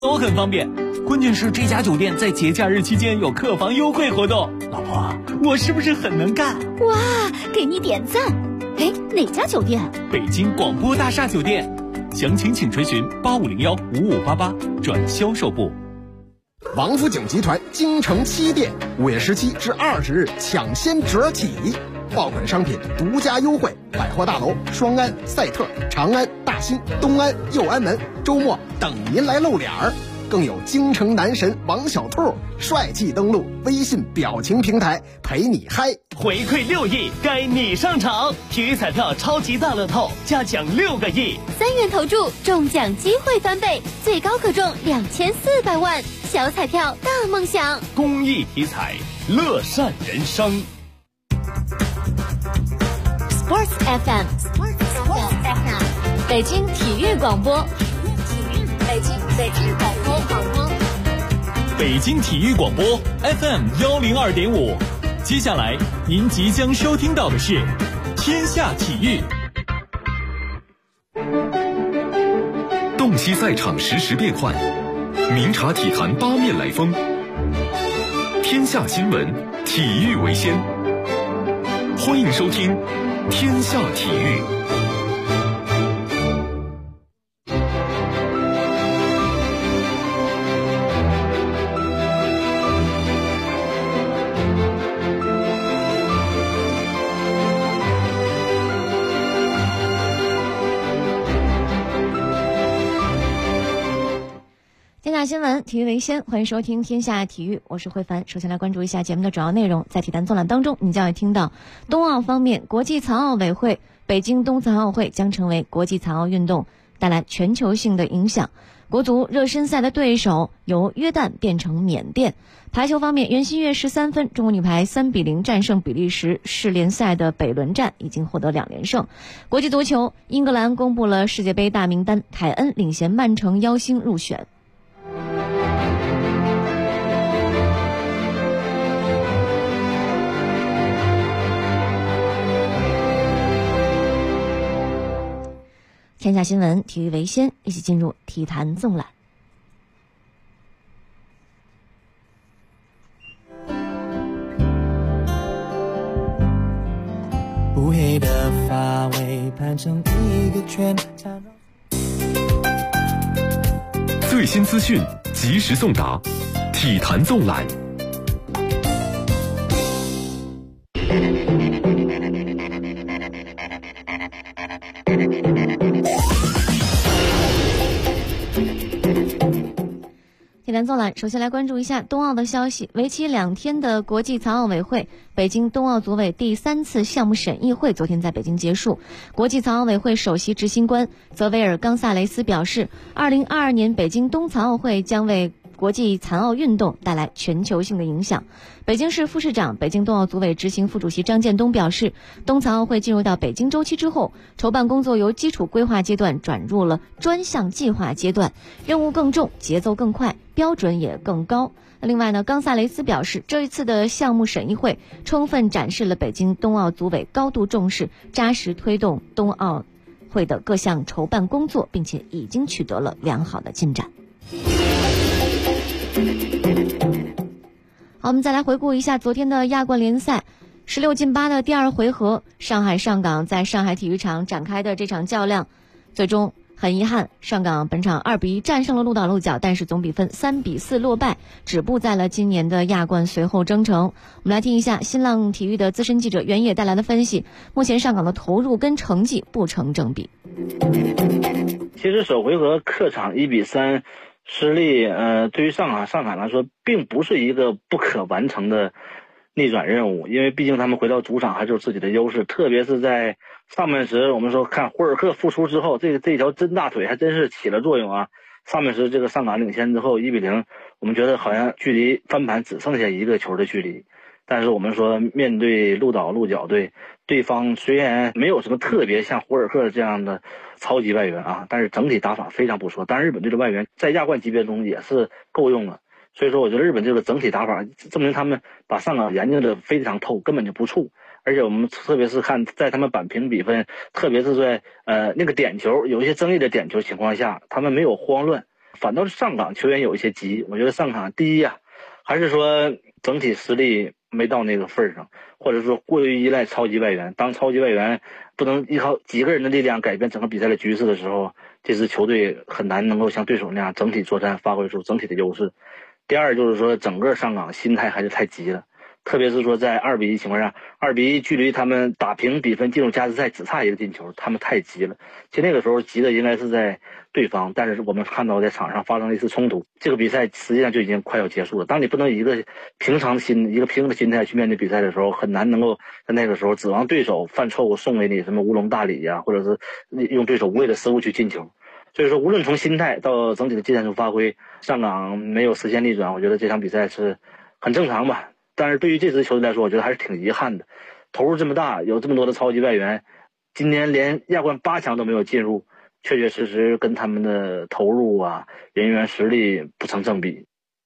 都很方便。关键是这家酒店在节假日期间有客房优惠活动。老婆，我是不是很能干？ 哇，给你点赞。哎，哪家酒店？ 北京广播大厦酒店。详情请垂询8501-5588转销售部。 王府井集团京城7店5月17至20日抢先折起，爆款商品独家优惠，百货大楼双安、赛特、长安、大兴、东安、右安门周末等您来露脸儿。更有京城男神王小兔帅气登陆微信表情平台，陪你嗨。 回馈6亿，该你上场！体育彩票超级大乐透，加奖6个亿 ，3元投注，中奖机会翻倍，最高可中2400万。小彩票大梦想， 公益体彩，乐善人生。 Sports FM， 北京体育广播， 北京体育广播 FM 102.5。接下来您即将收听到的是天下体育。 洞悉赛场实时变幻，明察体坛八面来风。天下新闻，体育为先。欢迎收听天下体育。 天下新闻，体育为先，欢迎收听天下体育，我是慧凡。首先来关注一下节目的主要内容。在体坛纵览当中，你将会听到冬奥方面，国际残奥委会北京冬残奥会将成为国际残奥运动带来全球性的影响。国足热身赛的对手由约旦变成缅甸。排球方面，袁心玥13分，中国女排3-0战胜比利时，世联赛的北轮战已经获得2连胜。国际足球，英格兰公布了世界杯大名单，凯恩领衔曼城妖星入选。天下新闻，体育为先，一起进入体坛纵览。 乌黑的发尾盘成一个圈， 最新资讯及时送达，体坛纵览。 体坛纵览，首先来关注一下冬奥的消息。为期2天的国际残奥委会北京冬奥组委第3次项目审议会昨天在北京结束。国际残奥委会首席执行官泽维尔·冈萨雷斯表示，2022年北京冬残奥会将为国际残奥运动带来全球性的影响。北京市副市长、北京冬奥组委执行副主席张建东表示，冬残奥会进入到北京周期之后，筹办工作由基础规划阶段转入了专项计划阶段，任务更重，节奏更快，标准也更高。另外呢，冈萨雷斯表示，这一次的项目审议会充分展示了北京冬奥组委高度重视、扎实推动冬奥会的各项筹办工作，并且已经取得了良好的进展。好，我们再来回顾一下昨天的亚冠联赛16进8的第2回合，上海上港在上海体育场展开的这场较量，最终很遗憾，上港本场2-1战胜了鹿岛鹿角，但是总比分3-4落败，止步在了今年的亚冠随后征程。我们来听一下新浪体育的资深记者袁野带来的分析。目前上港的投入跟成绩不成正比。 其实首回合客场1-3失利，对于上海来说，并不是一个不可完成的逆转任务，因为毕竟他们回到主场还是有自己的优势，特别是在上半时，我们说看胡尔克复出之后，这条真大腿还真是起了作用啊。上半时这个上港领先之后1-0，我们觉得好像距离翻盘只剩下1个球的距离。但是我们说面对鹿岛鹿角队，对方虽然没有什么特别像胡尔克这样的超级外援啊，但是整体打法非常不错。当然日本队的外援在亚冠级别中也是够用了，所以说我觉得日本这个整体打法证明他们把上港研究的非常透，根本就不怵。而且我们特别是看在他们扳平比分，特别是在那个点球有一些争议的点球情况下，他们没有慌乱， 反倒是上港球员有一些急。我觉得上港第一还是说整体实力没到那个份上，或者说过于依赖超级外援。当超级外援不能依靠几个人的力量改变整个比赛的局势的时候，这支球队很难能够像对手那样整体作战，发挥出整体的优势。第二就是说整个上港心态还是太急了，特别是说在2-1情况下，2-1距离他们打平比分进入加时赛只差一个进球，他们太急了。其实那个时候急的应该是在对方，但是我们看到在场上发生了一次冲突，这个比赛实际上就已经快要结束了。当你不能以一个平常的心态去面对比赛的时候，很难能够在那个时候指望对手犯错误送给你什么乌龙大礼或者是用对手无谓的失误去进球。所以说无论从心态到整体的技战术发挥，上港没有实现逆转，我觉得这场比赛是很正常吧。但是对于这支球队来说，我觉得还是挺遗憾的，投入这么大，有这么多的超级外援，今年连亚冠8强都没有进入，确确实实跟他们的投入人员实力不成正比。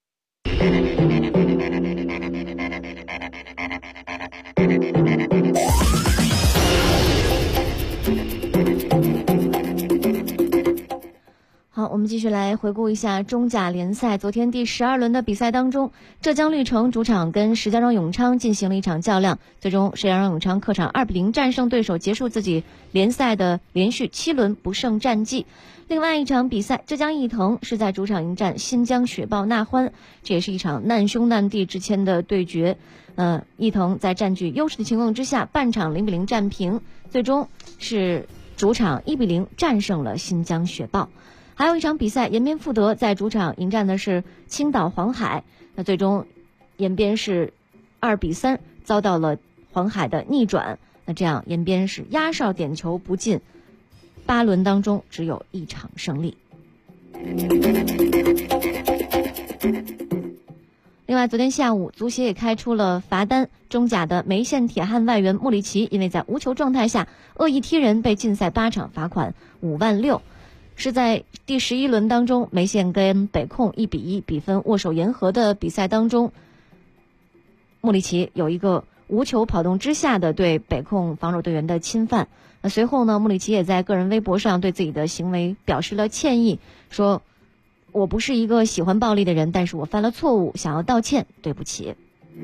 好，我们继续来回顾一下中甲联赛昨天第12轮的比赛当中，浙江绿城主场跟石家庄永昌进行了一场较量，最终石家庄永昌客场2-0战胜对手，结束自己联赛的连续7轮不胜战绩。另外一场比赛，浙江毅腾是在主场迎战新疆雪豹纳欢，这也是一场难兄难弟之间的对决。毅腾在占据优势的情况之下，半场0-0战平，最终是主场1-0战胜了新疆雪豹。还有一场比赛，延边富德在主场迎战的是青岛黄海，那最终延边是2-3遭到了黄海的逆转，那这样延边是压哨点球不进，8轮当中只有1场胜利。另外，昨天下午足协也开出了罚单，中甲的梅县铁汉外援穆里奇因为在无球状态下恶意踢人被禁赛8场，罚款5万6。是在第11轮当中，梅县跟北控1-1比分握手言和的比赛当中，穆里奇有一个无球跑动之下的对北控防守队员的侵犯。随后呢，穆里奇也在个人微博上对自己的行为表示了歉意，说我不是一个喜欢暴力的人，但是我犯了错误，想要道歉，对不起。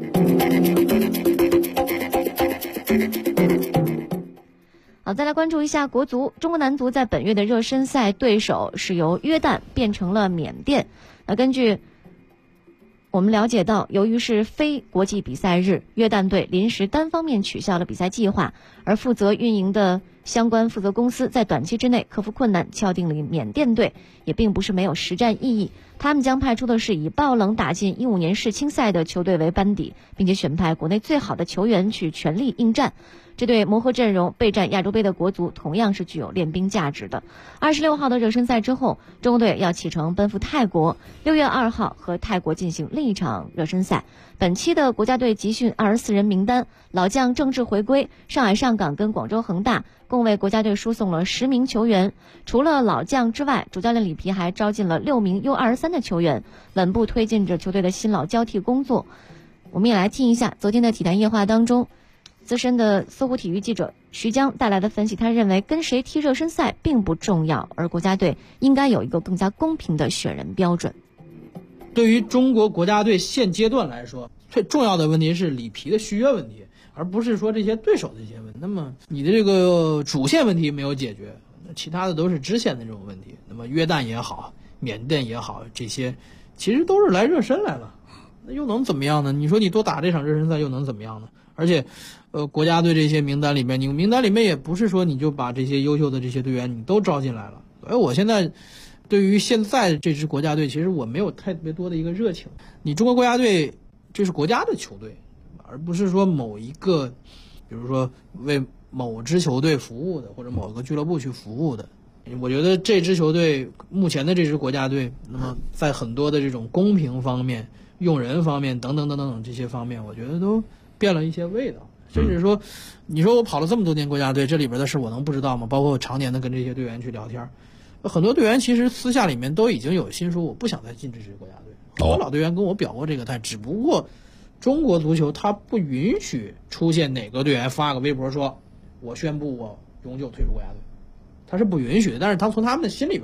好，再来关注一下国足。中国男足在本月的热身赛对手是由约旦变成了缅甸。根据我们了解到，由于是非国际比赛日，约旦队临时单方面取消了比赛计划，而负责运营的相关负责公司在短期之内克服困难，敲定了缅甸队，也并不是没有实战意义。他们将派出的是以爆冷打进15年世青赛的球队为班底，并且选派国内最好的球员去全力应战。这对磨合阵容备战亚洲杯的国足同样是具有练兵价值的。26号的热身赛之后，中国队要启程奔赴泰国，6月2号和泰国进行另一场热身赛。本期的国家队集训24人名单，老将郑智回归，上海上港跟广州恒大共为国家队输送了10名球员。除了老将之外，主教练里皮还招进了6名 U23 的球员，稳步推进着球队的新老交替工作。我们也来听一下昨天的体坛夜话当中，资深的搜狐体育记者徐江带来的分析。他认为跟谁踢热身赛并不重要，而国家队应该有一个更加公平的选人标准。 对于中国国家队现阶段来说，最重要的问题是里皮的续约问题，而不是说这些对手的这些问题。那么你的这个主线问题没有解决，其他的都是支线的这种问题。那么约旦也好，缅甸也好，这些其实都是来热身来了，那又能怎么样呢？你说你多打这场热身赛又能怎么样呢？而且国家队这些名单里面，你名单里面也不是说你就把这些优秀的这些队员你都招进来了。所以我现在对于现在这支国家队，其实我没有特别多的一个热情。你中国国家队这是国家的球队，而不是说某一个比如说为某支球队服务的，或者某个俱乐部去服务的。我觉得这支球队目前的这支国家队，那么在很多的这种公平方面、用人方面等等等等这些方面，我觉得都变了一些味道。甚至说你说我跑了这么多年国家队，这里边的事我能不知道吗？包括我常年的跟这些队员去聊天，很多队员其实私下里面都已经有心说我不想再进这支国家队。很多老队员跟我表过这个态，只不过中国足球它不允许出现哪个队员发个微博说我宣布我永久退出国家队，他是不允许的。但是他从他们的心里边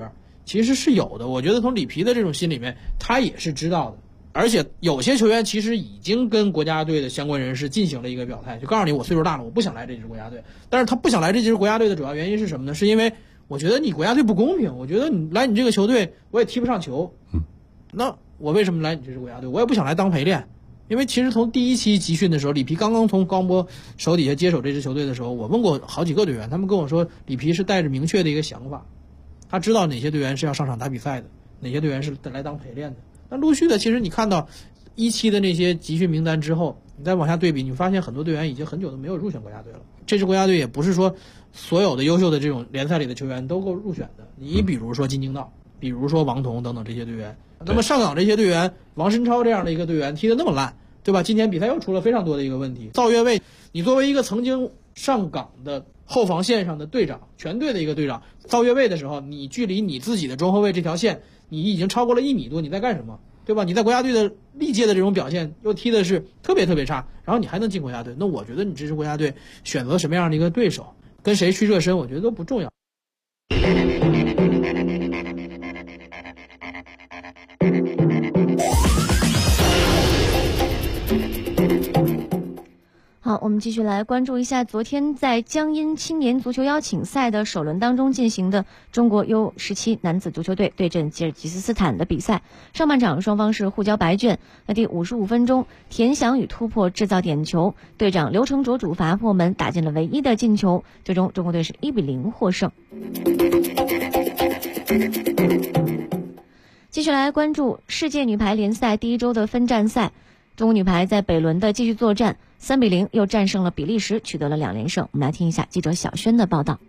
其实是有的。我觉得从里皮的这种心里面，他也是知道的。而且有些球员其实已经跟国家队的相关人士进行了一个表态，就告诉你我岁数大了，我不想来这支国家队。但是他不想来这支国家队的主要原因是什么呢？是因为我觉得你国家队不公平，我觉得你来你这个球队我也踢不上球，那我为什么来你这支国家队？我也不想来当陪练。因为其实从第一期集训的时候，里皮刚刚从高波手底下接手这支球队的时候，我问过好几个队员，他们跟我说里皮是带着明确的一个想法，他知道哪些队员是要上场打比赛的，哪些队员是来当陪练的。那陆续的，其实你看到一期的那些集训名单之后，你再往下对比，你发现很多队员已经很久都没有入选国家队了。这支国家队也不是说所有的优秀的这种联赛里的球员都够入选的。你比如说金京道，比如说王彤等等这些队员，那么上港这些队员，王申超这样的一个队员踢得那么烂，对吧？今天比赛又出了非常多的一个问题。赵越位，你作为一个曾经上港的后防线上的队长，全队的一个队长，赵越位的时候，你距离你自己的中后卫这条线，你已经超过了1米多，你在干什么？对吧？你在国家队的历届的这种表现又踢的是特别特别差，然后你还能进国家队，那我觉得你这支国家队选择什么样的一个对手，跟谁去热身，我觉得都不重要。 好，我们继续来关注一下昨天在江阴青年足球邀请赛的首轮当中进行的中国 U17 男子足球队对阵吉尔吉斯斯坦的比赛。上半场双方是互交白卷，在第55分钟，田翔宇突破制造点球，队长刘成卓主罚破门打进了唯一的进球，最终中国队是1-0获胜。继续来关注世界女排联赛第一周的分站赛，中国女排在北仑的继续作战，3-0又战胜了比利时，取得了2连胜。我们来听一下记者小轩的报道。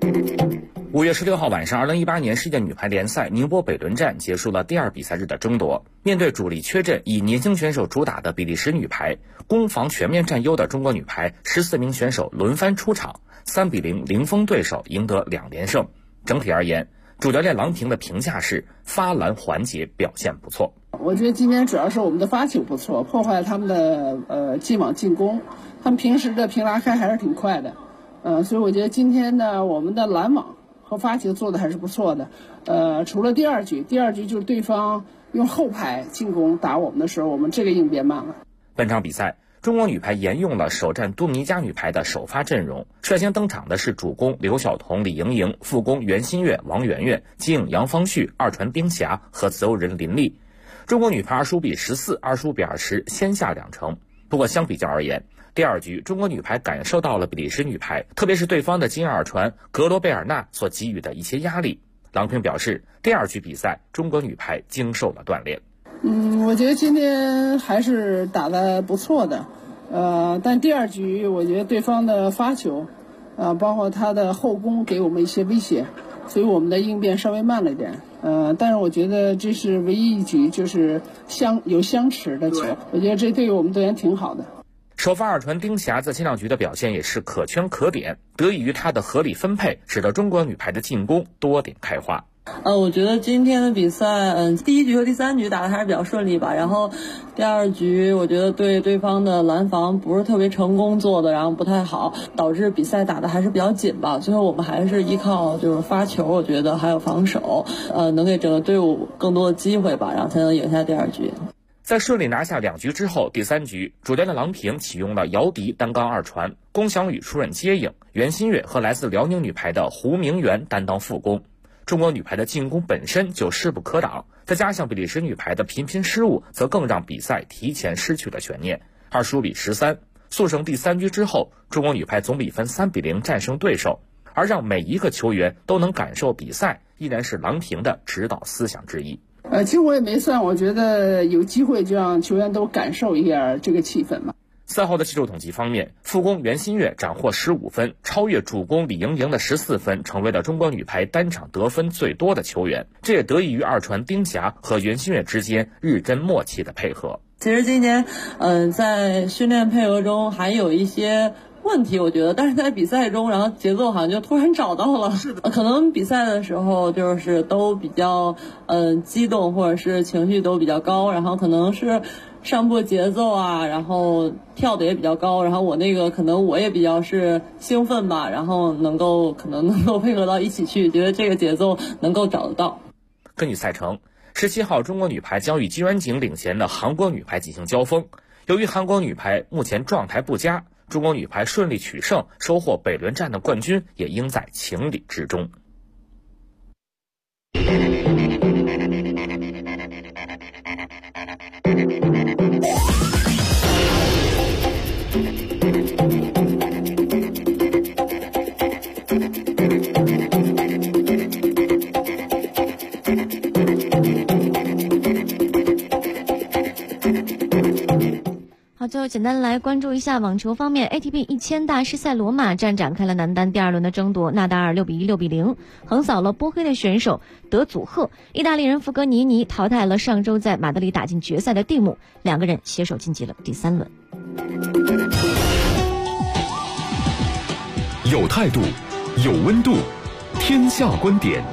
5月16号晚上，2018年世界女排联赛宁波北仑站结束了第二比赛日的争夺。面对主力缺阵、以年轻选手主打的比利时女排，攻防全面占优的中国女排14名选手轮番出场，3-0零封对手，赢得2连胜。整体而言，主教练郎平的评价是发篮环节表现不错。 我觉得今天主要是我们的发球不错，破坏他们的进网进攻，他们平时的平拉开还是挺快的，所以我觉得今天呢我们的拦网和发球做的还是不错的。除了第二局就是对方用后排进攻打我们的时候，我们这个应变慢了。 本场比赛，中国女排沿用了首战多米尼加女排的首发阵容，率先登场的是主攻刘晓彤、李盈莹，副攻袁心玥、王媛媛，接应杨方旭、二传丁霞和自由人林丽。中国女排25比14、25比20先下2城。不过相比较而言，第二局中国女排感受到了比利时女排，特别是对方的金二传格罗贝尔纳所给予的一些压力。郎平表示，第二局比赛中国女排经受了锻炼。 我觉得今天还是打得不错的，但第二局我觉得对方的发球，包括他的后攻给我们一些威胁，所以我们的应变稍微慢了一点。但是我觉得这是唯一一局就是有相持的球，我觉得这对于我们队员挺好的。 首发二传丁霞在前两局的表现也是可圈可点，得益于她的合理分配，使得中国女排的进攻多点开花。 我觉得今天的比赛，第一局和第三局打得还是比较顺利吧。然后第二局，我觉得对方的拦防不是特别成功做的，然后不太好，导致比赛打得还是比较紧吧。最后我们还是依靠就是发球，我觉得还有防守，能给整个队伍更多的机会吧，然后才能赢下第二局。 在顺利拿下2局之后，第三局主教练郎平启用了姚迪单杠二传，龚翔宇出任接应，袁心玥和来自辽宁女排的胡明媛担当副攻。中国女排的进攻本身就势不可挡，再加上比利时女排的频频失误，则更让比赛提前失去了悬念。25比13，速胜第三局之后，中国女排总比分3-0战胜对手，而让每一个球员都能感受比赛，依然是郎平的指导思想之一。 其实我也没算，我觉得有机会就让球员都感受一下这个气氛嘛。 赛后的技术统计方面，副攻袁心玥斩获15分，超越主攻李盈莹的14分，成为了中国女排单场得分最多的球员。这也得益于二传丁霞和袁心玥之间日臻默契的配合。 其实今年，在训练配合中还有一些问题，我觉得，但是在比赛中，然后节奏好像就突然找到了。是的，可能比赛的时候就是都比较激动，或者是情绪都比较高，然后可能是上步节奏啊，然后跳的也比较高，然后我也比较是兴奋吧，然后可能能够配合到一起去，觉得这个节奏能够找得到。 根据赛程，17号中国女排将与金元景领衔的韩国女排进行交锋。由于韩国女排目前状态不佳，中国女排顺利取胜，收获北轮战的冠军也应在情理之中。 好，最后简单来关注一下网球方面 ，ATP 1000大师赛罗马站展开了男单第2轮的争夺，纳达尔6比1、6比0横扫了波黑的选手德祖赫，意大利人福格尼尼淘汰了上周在马德里打进决赛的蒂姆，两个人携手晋级了第3轮。 有态度，有温度，天下观点。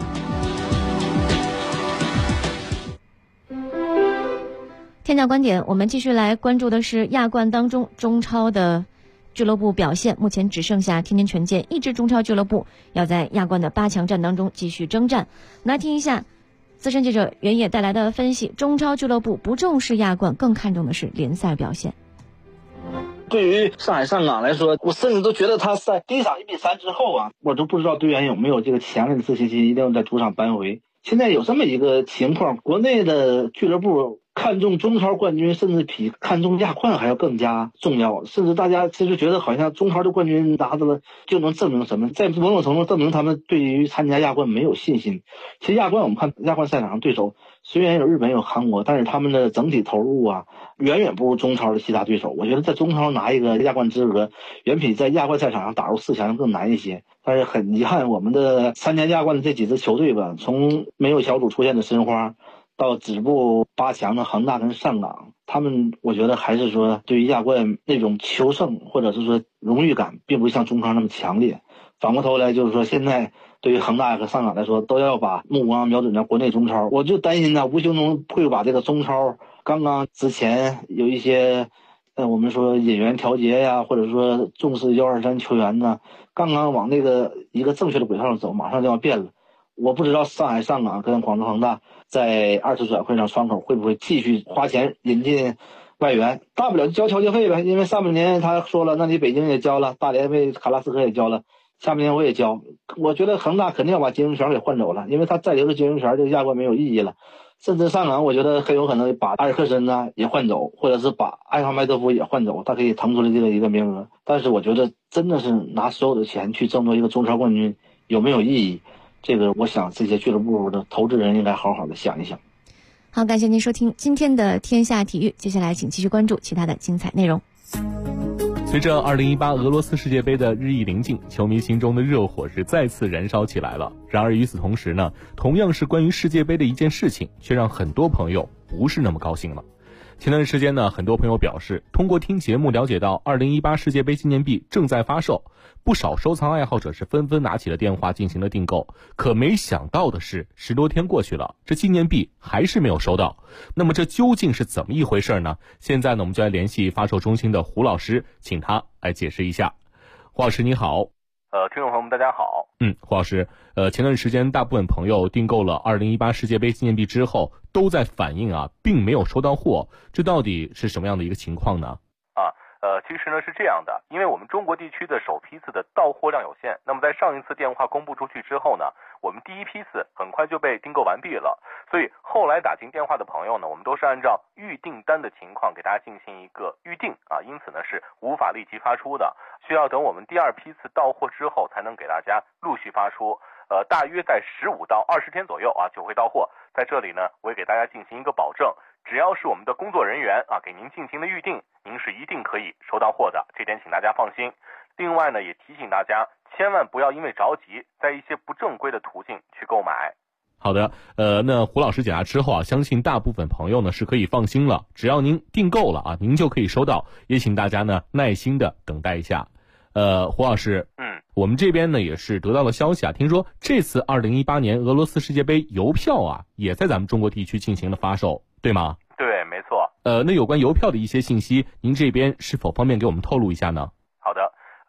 天下观点，我们继续来关注的是亚冠当中中超的俱乐部表现。目前只剩下天津权健一支中超俱乐部要在亚冠的8强战当中继续征战。来听一下资深记者袁野带来的分析：中超俱乐部不重视亚冠，更看重的是联赛表现。 对于上海上港来说，我甚至都觉得他在第一场1比3之后啊，我都不知道队员有没有这个强烈的自信心，一定要在主场扳回。现在有这么一个情况，国内的俱乐部看重中超冠军，甚至比看重亚冠还要更加重要。甚至大家其实觉得好像中超的冠军拿到了就能证明什么，在某种程度证明他们对于参加亚冠没有信心。其实亚冠我们看亚冠赛场上对手虽然有日本有韩国，但是他们的整体投入啊远远不如中超的其他对手。我觉得在中超拿一个亚冠资格远比在亚冠赛场上打入4强更难一些。但是很遗憾，我们的参加亚冠的这几支球队吧，从没有小组出现的申花到止步8强的恒大跟上港，他们我觉得还是说对于亚冠那种求胜或者是说荣誉感并不像中超那么强烈。反过头来就是说，现在对于恒大和上港来说都要把目光瞄准在国内中超，我就担心呢无形中会把这个中超刚刚之前有一些我们说引援调节呀，或者说重视123球员呢，刚刚往那个一个正确的轨道上走，马上就要变了。我不知道上海上港跟广州恒大在2次转会上窗口会不会继续花钱引进外援，大不了就交调节费呗，因为上半年他说了，那你北京也交了，大连为卡拉斯科也交了，下半年我也交。我觉得恒大肯定要把金庸权给换走了，因为他再留着金庸权这个亚冠没有意义了。甚至上港我觉得很有可能把阿尔克森呢也换走，或者是把艾哈迈多夫也换走，他可以腾出来这个一个名额。但是我觉得真的是拿所有的钱去争夺一个中超冠军有没有意义，这个我想这些俱乐部的投资人应该好好的想一想。 好，感谢您收听今天的天下体育，接下来请继续关注其他的精彩内容。 随着2018俄罗斯世界杯的日益临近，球迷心中的热火是再次燃烧起来了。然而与此同时呢，同样是关于世界杯的一件事情，却让很多朋友不是那么高兴了。前段时间呢，很多朋友表示通过听节目了解到2018世界杯纪念币正在发售，不少收藏爱好者是纷纷拿起了电话进行了订购。可没想到的是，10多天过去了，这纪念币还是没有收到。那么这究竟是怎么一回事呢？现在呢，我们就来联系发售中心的胡老师，请他来解释一下。胡老师你好。 听众朋友们大家好。 胡老师，前段时间大部分朋友订购了2018世界杯纪念币之后，都在反映并没有收到货，这到底是什么样的一个情况呢？ 其实呢是这样的，因为我们中国地区的首批次的到货量有限，那么在上一次电话公布出去之后呢，我们第一批次很快就被订购完毕了，所以后来打进电话的朋友呢，我们都是按照预订单的情况给大家进行一个预定因此呢是无法立即发出的，需要等我们第2批次到货之后才能给大家陆续发出。大约在15到20天左右就会到货。在这里呢，我也给大家进行一个保证，只要是我们的工作人员给您进行的预定，您是一定可以收到货的，这点请大家放心。另外呢，也提醒大家千万不要因为着急，在一些不正规的途径去购买。 好的，那胡老师解答之后相信大部分朋友呢是可以放心了，只要您订购了您就可以收到，也请大家呢耐心的等待一下。胡老师，我们这边呢也是得到了消息听说这次2018年俄罗斯世界杯邮票也在咱们中国地区进行了发售，对吗？ 对，没错。 那有关邮票的一些信息，您这边是否方便给我们透露一下呢？ 好的，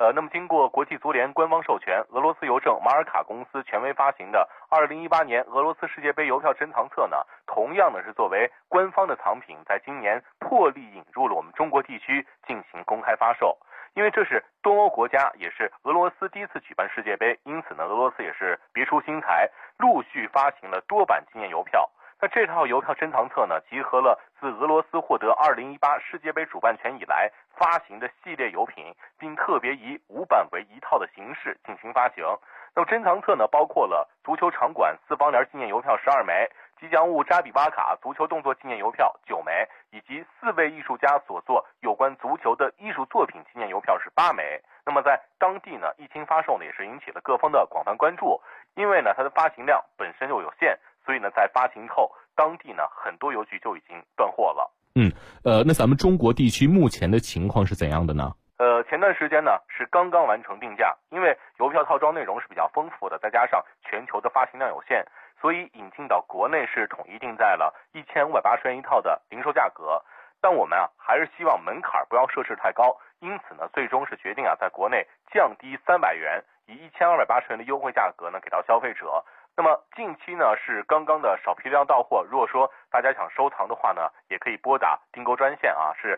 那么经过国际足联官方授权，俄罗斯邮政马尔卡公司权威发行的2018年俄罗斯世界杯邮票珍藏册呢，同样呢是作为官方的藏品，在今年破例引入了我们中国地区进行公开发售。因为这是东欧国家，也是俄罗斯第一次举办世界杯，因此呢，俄罗斯也是别出心裁，陆续发行了多版纪念邮票。那这套邮票珍藏册呢，集合了自俄罗斯获得2018世界杯主办权以来发行的系列邮品，并特别以5版为一套的形式进行发行。那么珍藏册呢，包括了足球场馆4方联纪念邮票12枚，吉祥物扎比巴卡足球动作纪念邮票9枚，以及4位艺术家所作有关足球的艺术作品纪念邮票是8枚。那么在当地呢，一经发售呢，也是引起了各方的广泛关注，因为呢它的发行量本身就有限，所以呢在发行后，当地呢很多邮局就已经断货了。 那咱们中国地区目前的情况是怎样的呢？ 前段时间呢是刚刚完成定价，因为邮票套装内容是比较丰富的，再加上全球的发行量有限，所以引进到国内是统一定在了1580元一套的零售价格。但我们还是希望门槛不要设置太高，因此呢最终是决定在国内降低300元，以1280元的优惠价格呢给到消费者。那么近期呢是刚刚的少批量到货，如果说大家想收藏的话呢，也可以拨打订购专线是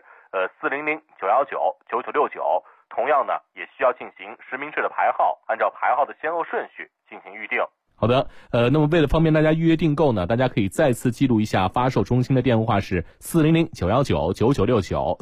400-919-9969，同样呢也需要进行实名制的排号，按照排号的先后顺序进行预定。 好的，那么为了方便大家预约订购呢，大家可以再次记录一下发售中心的电话是400-919-9969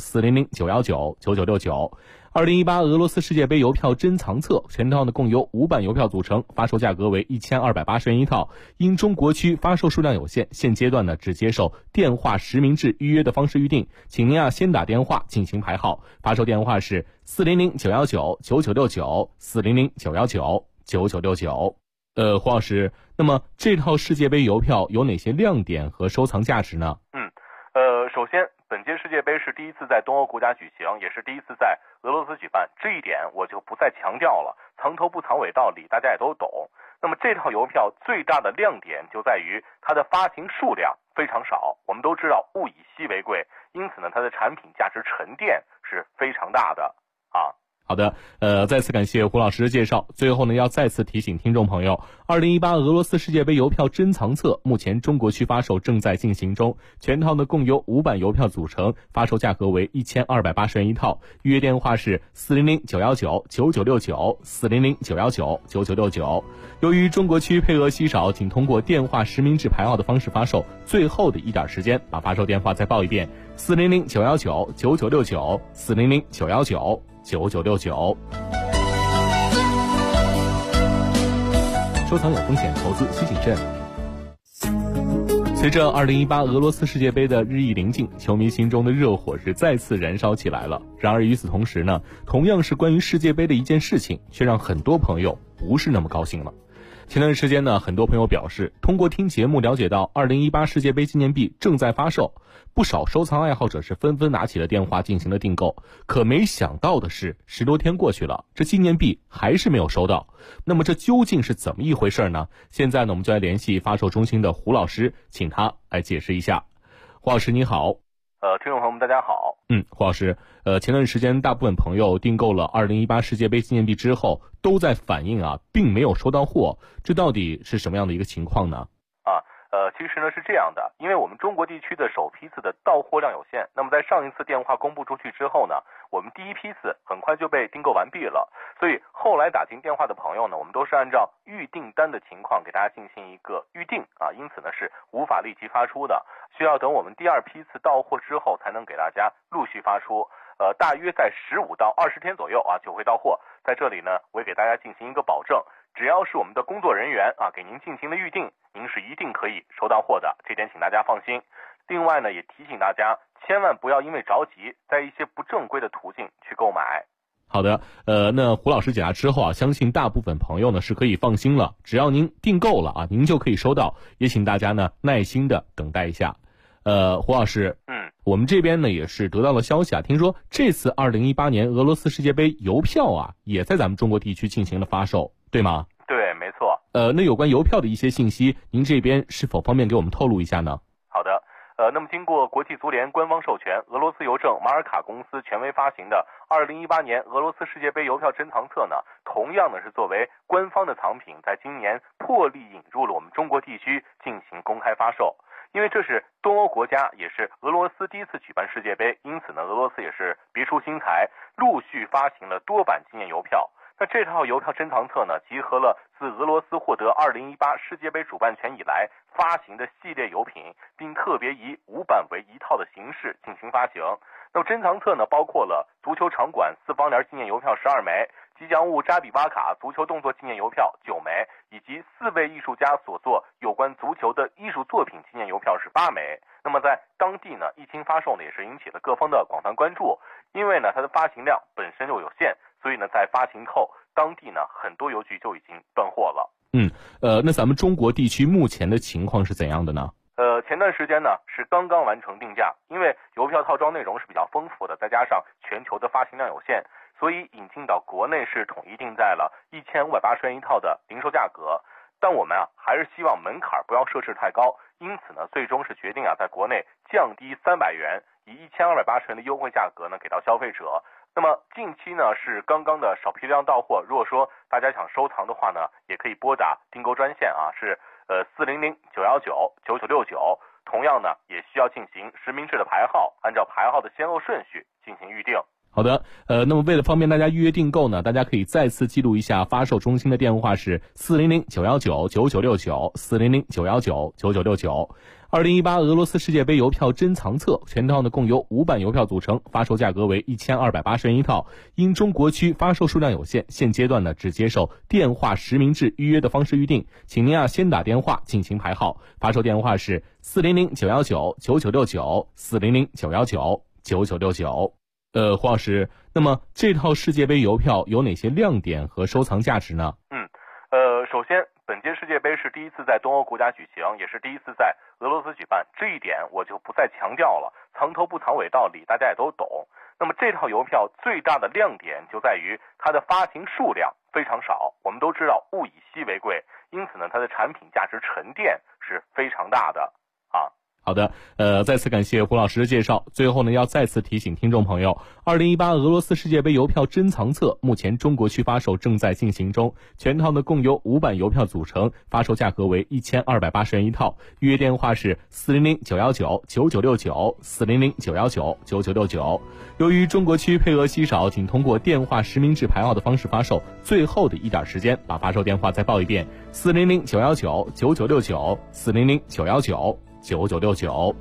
400-919-9969。2018俄罗斯世界杯邮票珍藏册全套呢共由5版邮票组成，发售价格为1280元一套。因中国区发售数量有限，现阶段呢只接受电话实名制预约的方式预定，请您先打电话进行排号，发售电话是400-919-9969 400-919-9969。胡老师，那么这套世界杯邮票有哪些亮点和收藏价值呢？ 首先本届世界杯是第一次在东欧国家举行，也是第一次在俄罗斯举办，这一点我就不再强调了，藏头不藏尾道理大家也都懂。那么这套邮票最大的亮点就在于它的发行数量非常少，我们都知道物以稀为贵，因此呢它的产品价值沉淀是非常大的好的，再次感谢胡老师的介绍。最后呢，要再次提醒听众朋友，2018俄罗斯世界杯邮票珍藏册目前中国区发售正在进行中，全套呢共由5版邮票组成，发售价格为1280元一套。预约电话是400-919-9969 400-919-9969。由于中国区配额稀少，仅通过电话实名制排号的方式发售。最后的一点时间，把发售电话再报一遍：400-919-9969 400-919-9969。收藏有风险，投资需谨慎。随着2018俄罗斯世界杯的日益临近，球迷心中的热火是再次燃烧起来了。然而与此同时呢，同样是关于世界杯的一件事情，却让很多朋友不是那么高兴了。前段时间呢，很多朋友表示，通过听节目了解到2018世界杯纪念币正在发售，不少收藏爱好者是纷纷拿起了电话进行了订购。可没想到的是，10多天过去了，这纪念币还是没有收到。那么这究竟是怎么一回事呢？现在呢，我们就来联系发售中心的胡老师，请他来解释一下。胡老师你好。 听众朋友们大家好。 胡老师，前段时间大部分朋友订购了2018世界杯纪念币之后，都在反映并没有收到货，这到底是什么样的一个情况呢？ 其实呢是这样的，因为我们中国地区的首批次的到货量有限，那么在上一次电话公布出去之后呢，我们第一批次很快就被订购完毕了，所以后来打进电话的朋友呢，我们都是按照预订单的情况给大家进行一个预定因此呢是无法立即发出的，需要等我们第二批次到货之后才能给大家陆续发出。大约在15到20天左右就会到货。在这里呢，我也给大家进行一个保证，只要是我们的工作人员给您进行了预定，您是一定可以收到货的，这点请大家放心。另外呢，也提醒大家千万不要因为着急，在一些不正规的途径去购买。 好的，那胡老师解答之后相信大部分朋友呢是可以放心了，只要您订购了您就可以收到，也请大家呢耐心的等待一下。胡老师，我们这边呢也是得到了消息听说这次2018年俄罗斯世界杯邮票也在咱们中国地区进行了发售，对吗？ 对，没错。 那有关邮票的一些信息，您这边是否方便给我们透露一下呢？ 好的， 那么经过国际足联官方授权，俄罗斯邮政马尔卡公司权威发行的2018年俄罗斯世界杯邮票珍藏册呢，同样呢是作为官方的藏品，在今年破例引入了我们中国地区进行公开发售。因为这是东欧国家，也是俄罗斯第一次举办世界杯，因此呢，俄罗斯也是别出心裁，陆续发行了多版纪念邮票。那这套邮票珍藏册呢，集合了自俄罗斯获得2018世界杯主办权以来发行的系列邮品，并特别以5版为一套的形式进行发行。那么珍藏册呢，包括了足球场馆4方联纪念邮票12枚，吉祥物扎比巴卡足球动作纪念邮票9枚，以及4位艺术家所作有关足球的艺术作品纪念邮票是8枚。那么在当地呢，一经发售呢，也是引起了各方的广泛关注，因为呢它的发行量本身就有限，所以呢在发行后，当地呢很多邮局就已经断货了。 那咱们中国地区目前的情况是怎样的呢？ 前段时间呢是刚刚完成定价，因为邮票套装内容是比较丰富的，再加上全球的发行量有限，所以引进到国内是统一定在了1580元一套的零售价格。但我们还是希望门槛不要设置太高，因此呢最终是决定在国内降低300元，以1280元的优惠价格呢给到消费者。那么近期呢是刚刚的少批量到货，如果说大家想收藏的话呢，也可以拨打订购专线是400-919-9969，同样呢也需要进行实名制的排号，按照排号的先后顺序进行预定。 好的，那么为了方便大家预约订购呢，大家可以再次记录一下发售中心的电话是400-919-9969 400-919-9969。2018俄罗斯世界杯邮票珍藏册全套呢共由5版邮票组成，发售价格为1280元一套。因中国区发售数量有限，现阶段呢只接受电话实名制预约的方式预定，请您先打电话进行排号，发售电话是400-919-9969 400-919-9969。胡老师，那么这套世界杯邮票有哪些亮点和收藏价值呢？ 首先本届世界杯是第一次在东欧国家举行，也是第一次在俄罗斯举办，这一点我就不再强调了，藏头不藏尾道理大家也都懂。那么这套邮票最大的亮点就在于它的发行数量非常少，我们都知道物以稀为贵，因此呢它的产品价值沉淀是非常大的好的，再次感谢胡老师的介绍。最后呢，要再次提醒听众朋友，2018俄罗斯世界杯邮票珍藏册目前中国区发售正在进行中，全套呢共由5版邮票组成，发售价格为1280元一套。预约电话是400-919-9969 400-919-9969。由于中国区配额稀少，仅通过电话实名制排号的方式发售，最后的一点时间，把发售电话再报一遍：400-919-9969 400-919-9969。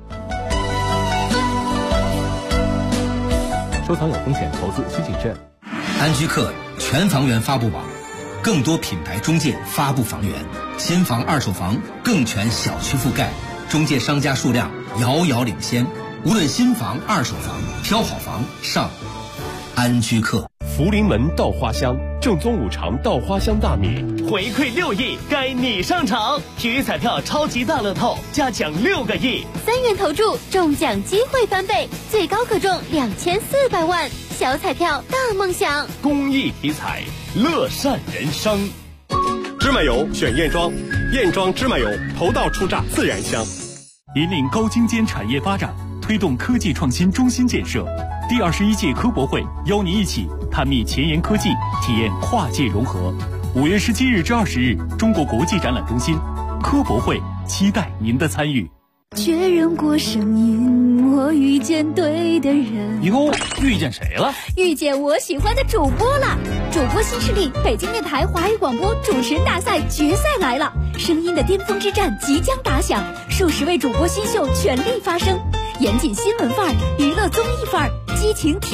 收藏有风险，投资需谨慎。 安居客全房源发布网，更多品牌中介发布房源，新房二手房更全小区覆盖，中介商家数量遥遥领先。无论新房二手房，挑好房上安居客。 福临门稻花香，正宗五常稻花香大米， 回馈6亿，该你上场！体育彩票超级大乐透，加奖6个亿 ，3元投注，中奖机会翻倍，最高可中2400万，小彩票大梦想。 公益体彩，乐善人生。 芝麻油选燕庄，燕庄芝麻油头道出榨自然香。 引领高精尖产业发展，推动科技创新中心建设。第21届科博会邀您一起探秘前沿科技，体验跨界融合。5月17日至20日，中国国际展览中心科博会，期待您的参与。 确认过声音，我遇见对的人。 哟，遇见谁了？ 遇见我喜欢的主播了。主播新势力北京电台华语广播主持人大赛决赛来了，声音的巅峰之战即将打响，数十位主播新秀全力发声，严谨新闻范儿，娱乐综艺范儿，激情体